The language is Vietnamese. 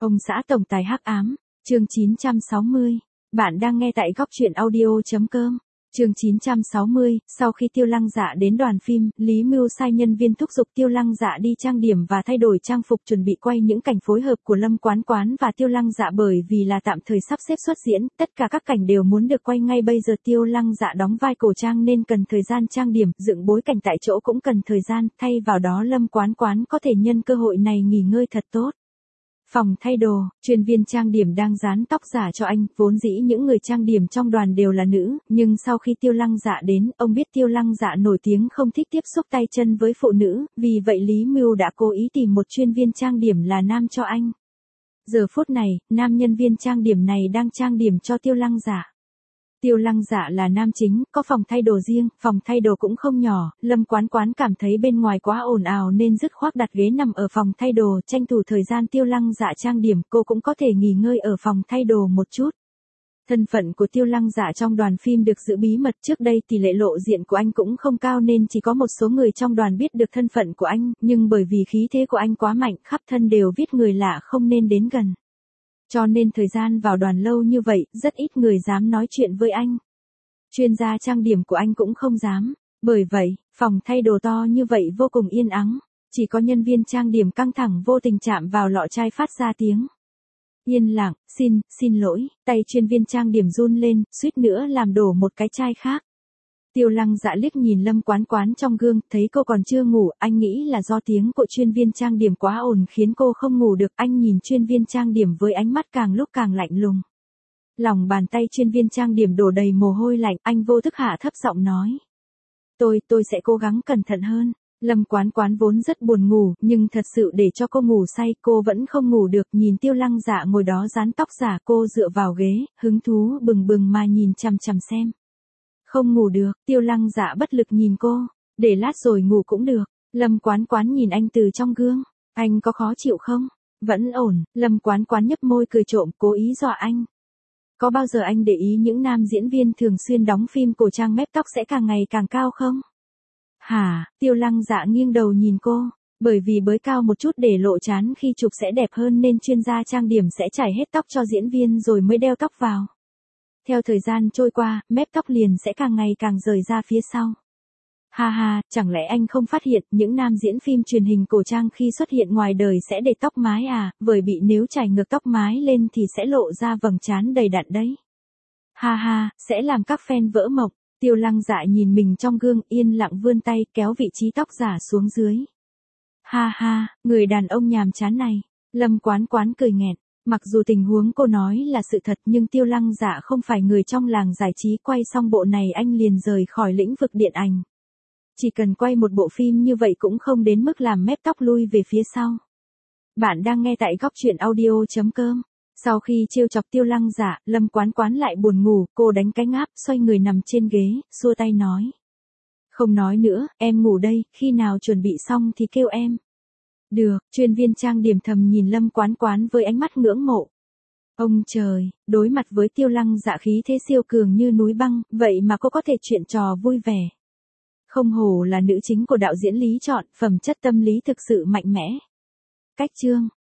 Ông xã tổng tài hắc ám, chương 960. Bạn đang nghe tại góc truyện audio.com. Chương 960, sau khi Tiêu Lăng Dạ đến đoàn phim, Lý Mưu sai nhân viên thúc giục Tiêu Lăng Dạ đi trang điểm và thay đổi trang phục chuẩn bị quay những cảnh phối hợp của Lâm Quán Quán và Tiêu Lăng Dạ, bởi vì là tạm thời sắp xếp xuất diễn, tất cả các cảnh đều muốn được quay ngay bây giờ. Tiêu Lăng Dạ đóng vai cổ trang nên cần thời gian trang điểm, dựng bối cảnh tại chỗ cũng cần thời gian, thay vào đó Lâm Quán Quán có thể nhân cơ hội này nghỉ ngơi thật tốt. Phòng thay đồ, chuyên viên trang điểm đang dán tóc giả cho anh, vốn dĩ những người trang điểm trong đoàn đều là nữ, nhưng sau khi Tiêu Lăng Dạ đến, ông biết Tiêu Lăng Dạ nổi tiếng không thích tiếp xúc tay chân với phụ nữ, vì vậy Lý Mưu đã cố ý tìm một chuyên viên trang điểm là nam cho anh. Giờ phút này, nam nhân viên trang điểm này đang trang điểm cho Tiêu Lăng Dạ. Tiêu Lăng Dạ là nam chính, có phòng thay đồ riêng, phòng thay đồ cũng không nhỏ, Lâm Quán Quán cảm thấy bên ngoài quá ồn ào nên dứt khoát đặt ghế nằm ở phòng thay đồ, tranh thủ thời gian Tiêu Lăng Dạ trang điểm, cô cũng có thể nghỉ ngơi ở phòng thay đồ một chút. Thân phận của Tiêu Lăng Dạ trong đoàn phim được giữ bí mật, trước đây tỷ lệ lộ diện của anh cũng không cao nên chỉ có một số người trong đoàn biết được thân phận của anh, nhưng bởi vì khí thế của anh quá mạnh, khắp thân đều viết người lạ không nên đến gần. Cho nên thời gian vào đoàn lâu như vậy, rất ít người dám nói chuyện với anh. Chuyên gia trang điểm của anh cũng không dám. Bởi vậy, phòng thay đồ to như vậy vô cùng yên ắng. Chỉ có nhân viên trang điểm căng thẳng vô tình chạm vào lọ chai phát ra tiếng. Yên lặng, xin lỗi, tay chuyên viên trang điểm run lên, suýt nữa làm đổ một cái chai khác. Tiêu Lăng Dạ liếc nhìn Lâm Quán Quán trong gương, thấy cô còn chưa ngủ, anh nghĩ là do tiếng của chuyên viên trang điểm quá ồn khiến cô không ngủ được. Anh nhìn chuyên viên trang điểm với ánh mắt càng lúc càng lạnh lùng. Lòng bàn tay chuyên viên trang điểm đổ đầy mồ hôi lạnh, anh vô thức hạ thấp giọng nói. Tôi sẽ cố gắng cẩn thận hơn. Lâm Quán Quán vốn rất buồn ngủ, nhưng thật sự để cho cô ngủ say, cô vẫn không ngủ được. Nhìn Tiêu Lăng Dạ ngồi đó dán tóc giả, cô dựa vào ghế, hứng thú bừng bừng mà nhìn chằm chằm xem. Không ngủ được, Tiêu Lăng Dạ bất lực nhìn cô, để lát rồi ngủ cũng được. Lâm Quán Quán nhìn anh từ trong gương, anh có khó chịu không? Vẫn ổn. Lâm Quán Quán nhấp môi cười trộm, cố ý dọa anh. Có bao giờ anh để ý những nam diễn viên thường xuyên đóng phim cổ trang mép tóc sẽ càng ngày càng cao không? Hả? Tiêu Lăng Dạ nghiêng đầu nhìn cô, bởi vì bới cao một chút để lộ trán khi chụp sẽ đẹp hơn nên chuyên gia trang điểm sẽ chải hết tóc cho diễn viên rồi mới đeo tóc vào. Theo thời gian trôi qua, mép tóc liền sẽ càng ngày càng rời ra phía sau. Ha ha, chẳng lẽ anh không phát hiện những nam diễn phim truyền hình cổ trang khi xuất hiện ngoài đời sẽ để tóc mái à, bởi bị nếu chải ngược tóc mái lên thì sẽ lộ ra vầng trán đầy đặn đấy. Ha ha, sẽ làm các fan vỡ mộng. Tiêu Lăng Dạ nhìn mình trong gương, yên lặng vươn tay kéo vị trí tóc giả xuống dưới. Ha ha, người đàn ông nhàm chán này. Lâm Quán Quán cười nghẹn. Mặc dù tình huống cô nói là sự thật nhưng Tiêu Lăng Dạ không phải người trong làng giải trí, quay xong bộ này anh liền rời khỏi lĩnh vực điện ảnh. Chỉ cần quay một bộ phim như vậy cũng không đến mức làm mép tóc lui về phía sau. Bạn đang nghe tại góc truyện audio.com. Sau khi trêu chọc Tiêu Lăng Dạ, Lâm Quán Quán lại buồn ngủ, cô đánh cái ngáp, xoay người nằm trên ghế, xua tay nói. Không nói nữa, em ngủ đây, khi nào chuẩn bị xong thì kêu em. Được, chuyên viên trang điểm thầm nhìn Lâm Quán Quán với ánh mắt ngưỡng mộ. Ông trời, đối mặt với Tiêu Lăng Dạ khí thế siêu cường như núi băng, vậy mà cô có thể chuyện trò vui vẻ. Không hổ là nữ chính của đạo diễn Lý chọn, phẩm chất tâm lý thực sự mạnh mẽ. Cách chương.